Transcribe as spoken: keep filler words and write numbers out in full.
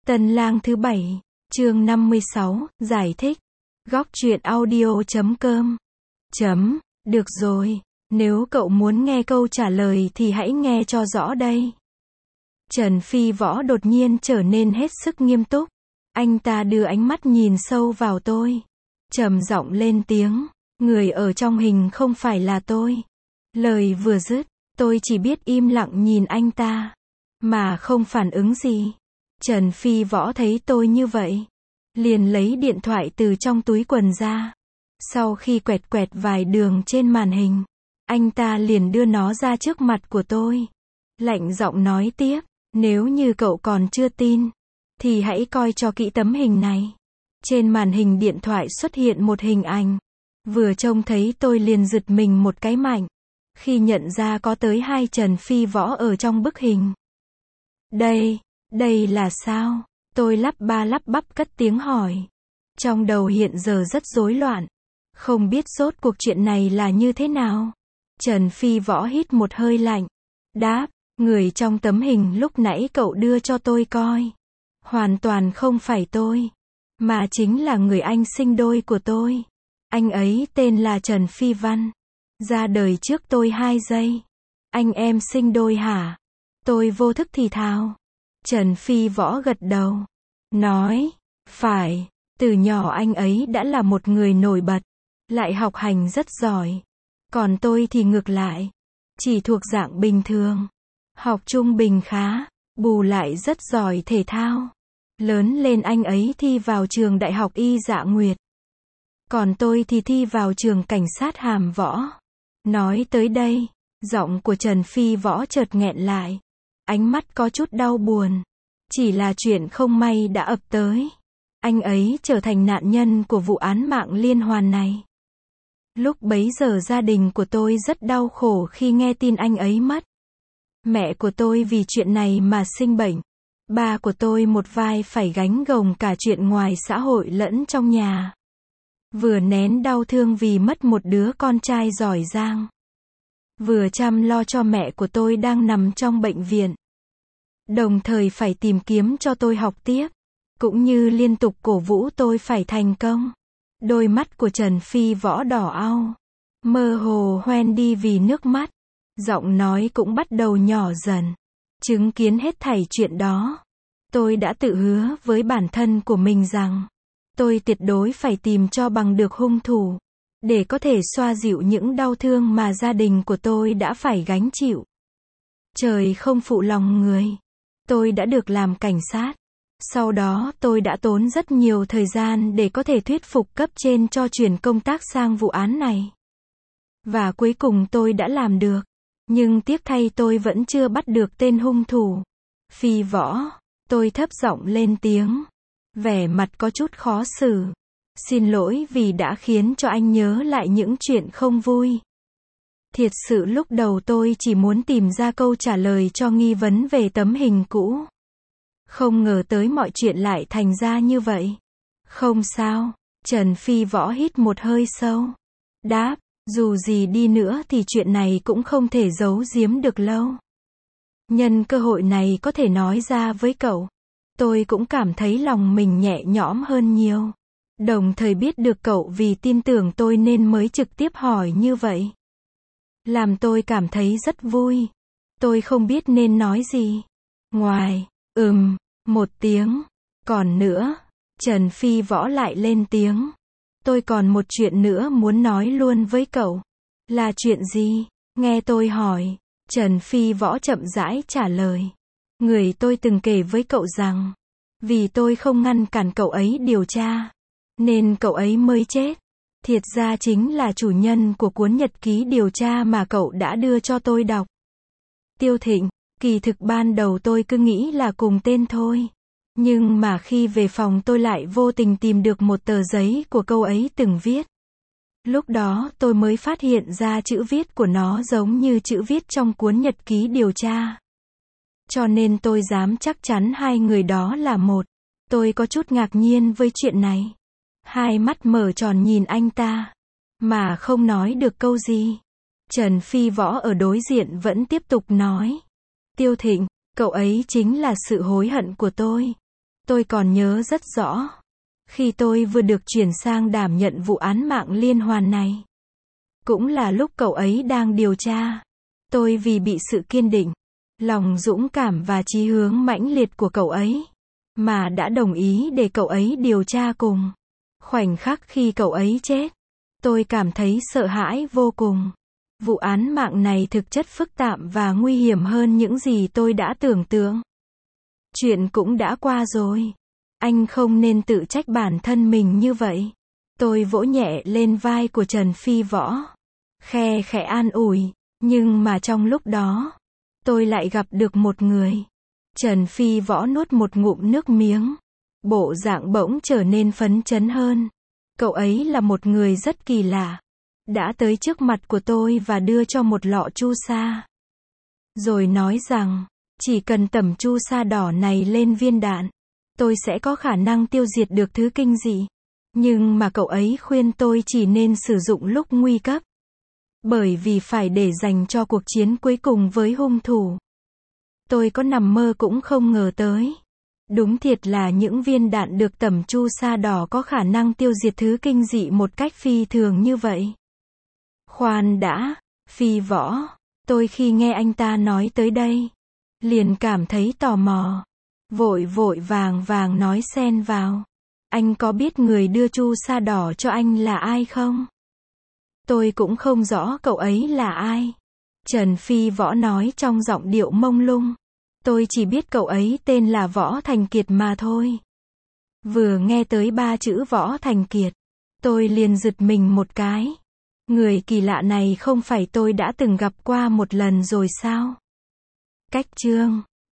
Tân lang thứ bảy, chương năm mươi sáu, giải thích. Góc truyện audio chấm com. Chấm, được rồi, nếu cậu muốn nghe câu trả lời thì hãy nghe cho rõ đây. Trần Phi Võ đột nhiên trở nên hết sức nghiêm túc. Anh ta đưa ánh mắt nhìn sâu vào tôi. Trầm giọng lên tiếng, người ở trong hình không phải là tôi. Lời vừa dứt, tôi chỉ biết im lặng nhìn anh ta, mà không phản ứng gì. Trần Phi Võ thấy tôi như vậy, liền lấy điện thoại từ trong túi quần ra. Sau khi quẹt quẹt vài đường trên màn hình, anh ta liền đưa nó ra trước mặt của tôi. Lạnh giọng nói tiếp, nếu như cậu còn chưa tin, thì hãy coi cho kỹ tấm hình này. Trên màn hình điện thoại xuất hiện một hình ảnh. Vừa trông thấy tôi liền giật mình một cái mạnh, khi nhận ra có tới hai Trần Phi Võ ở trong bức hình. Đây, đây là sao? Tôi lắp ba lắp bắp cất tiếng hỏi. Trong đầu hiện giờ rất rối loạn, không biết rốt cuộc chuyện này là như thế nào. Trần Phi Võ hít một hơi lạnh, đáp, người trong tấm hình lúc nãy cậu đưa cho tôi coi, hoàn toàn không phải tôi, mà chính là người anh sinh đôi của tôi. Anh ấy tên là Trần Phi Văn, ra đời trước tôi hai giây. Anh em sinh đôi hả? Tôi vô thức thì thào. Trần Phi Võ gật đầu, nói, phải, từ nhỏ anh ấy đã là một người nổi bật, lại học hành rất giỏi. Còn tôi thì ngược lại, chỉ thuộc dạng bình thường, học trung bình khá, bù lại rất giỏi thể thao. Lớn lên anh ấy thi vào trường Đại học Y Dạ Nguyệt, còn tôi thì thi vào trường cảnh sát Hàm Võ. Nói tới đây, giọng của Trần Phi Võ chợt nghẹn lại, ánh mắt có chút đau buồn. Chỉ là chuyện không may đã ập tới, anh ấy trở thành nạn nhân của vụ án mạng liên hoàn này. Lúc bấy giờ gia đình của tôi rất đau khổ khi nghe tin anh ấy mất. Mẹ của tôi vì chuyện này mà sinh bệnh. Ba của tôi một vai phải gánh gồng cả chuyện ngoài xã hội lẫn trong nhà. Vừa nén đau thương vì mất một đứa con trai giỏi giang, vừa chăm lo cho mẹ của tôi đang nằm trong bệnh viện. Đồng thời phải tìm kiếm cho tôi học tiếp, cũng như liên tục cổ vũ tôi phải thành công. Đôi mắt của Trần Phi Võ đỏ au, mơ hồ hoen đi vì nước mắt. Giọng nói cũng bắt đầu nhỏ dần. Chứng kiến hết thảy chuyện đó, tôi đã tự hứa với bản thân của mình rằng, tôi tuyệt đối phải tìm cho bằng được hung thủ, để có thể xoa dịu những đau thương mà gia đình của tôi đã phải gánh chịu. Trời không phụ lòng người. Tôi đã được làm cảnh sát. Sau đó tôi đã tốn rất nhiều thời gian để có thể thuyết phục cấp trên cho chuyển công tác sang vụ án này. Và cuối cùng tôi đã làm được. Nhưng tiếc thay tôi vẫn chưa bắt được tên hung thủ. Phi Võ, tôi thấp giọng lên tiếng, vẻ mặt có chút khó xử. Xin lỗi vì đã khiến cho anh nhớ lại những chuyện không vui. Thiệt sự lúc đầu tôi chỉ muốn tìm ra câu trả lời cho nghi vấn về tấm hình cũ. Không ngờ tới mọi chuyện lại thành ra như vậy. Không sao, Trần Phi Võ hít một hơi sâu, đáp, dù gì đi nữa thì chuyện này cũng không thể giấu giếm được lâu. Nhân cơ hội này có thể nói ra với cậu, tôi cũng cảm thấy lòng mình nhẹ nhõm hơn nhiều. Đồng thời biết được cậu vì tin tưởng tôi nên mới trực tiếp hỏi như vậy. Làm tôi cảm thấy rất vui. Tôi không biết nên nói gì. Ngoài, ừm, một tiếng. Còn nữa, Trần Phi Võ lại lên tiếng. Tôi còn một chuyện nữa muốn nói luôn với cậu. Là chuyện gì? Nghe tôi hỏi, Trần Phi Võ chậm rãi trả lời. Người tôi từng kể với cậu rằng, vì tôi không ngăn cản cậu ấy điều tra, nên cậu ấy mới chết. Thiệt ra chính là chủ nhân của cuốn nhật ký điều tra mà cậu đã đưa cho tôi đọc. Tiêu Thịnh, kỳ thực ban đầu tôi cứ nghĩ là cùng tên thôi. Nhưng mà khi về phòng tôi lại vô tình tìm được một tờ giấy của câu ấy từng viết. Lúc đó tôi mới phát hiện ra chữ viết của nó giống như chữ viết trong cuốn nhật ký điều tra. Cho nên tôi dám chắc chắn hai người đó là một. Tôi có chút ngạc nhiên với chuyện này. Hai mắt mở tròn nhìn anh ta, mà không nói được câu gì. Trần Phi Võ ở đối diện vẫn tiếp tục nói. Tiêu Thịnh, cậu ấy chính là sự hối hận của tôi. Tôi còn nhớ rất rõ. Khi tôi vừa được chuyển sang đảm nhận vụ án mạng liên hoàn này. Cũng là lúc cậu ấy đang điều tra. Tôi vì bị sự kiên định, lòng dũng cảm và chí hướng mãnh liệt của cậu ấy, mà đã đồng ý để cậu ấy điều tra cùng. Khoảnh khắc khi cậu ấy chết, tôi cảm thấy sợ hãi vô cùng. Vụ án mạng này thực chất phức tạp và nguy hiểm hơn những gì tôi đã tưởng tượng. Chuyện cũng đã qua rồi. Anh không nên tự trách bản thân mình như vậy. Tôi vỗ nhẹ lên vai của Trần Phi Võ. Khe khẽ an ủi. Nhưng mà trong lúc đó, tôi lại gặp được một người. Trần Phi Võ nuốt một ngụm nước miếng. Bộ dạng bỗng trở nên phấn chấn hơn. Cậu ấy là một người rất kỳ lạ. Đã tới trước mặt của tôi và đưa cho một lọ chu sa. Rồi nói rằng, chỉ cần tẩm chu sa đỏ này lên viên đạn, tôi sẽ có khả năng tiêu diệt được thứ kinh dị. Nhưng mà cậu ấy khuyên tôi chỉ nên sử dụng lúc nguy cấp. Bởi vì phải để dành cho cuộc chiến cuối cùng với hung thủ. Tôi có nằm mơ cũng không ngờ tới. Đúng thiệt là những viên đạn được tẩm chu sa đỏ có khả năng tiêu diệt thứ kinh dị một cách phi thường như vậy. Khoan đã, Phi Võ. Tôi khi nghe anh ta nói tới đây, liền cảm thấy tò mò. Vội vội vàng vàng nói xen vào. Anh có biết người đưa chu sa đỏ cho anh là ai không? Tôi cũng không rõ cậu ấy là ai. Trần Phi Võ nói trong giọng điệu mông lung. Tôi chỉ biết cậu ấy tên là Võ Thành Kiệt mà thôi. Vừa nghe tới ba chữ Võ Thành Kiệt, tôi liền giật mình một cái. Người kỳ lạ này không phải tôi đã từng gặp qua một lần rồi sao? Cách chương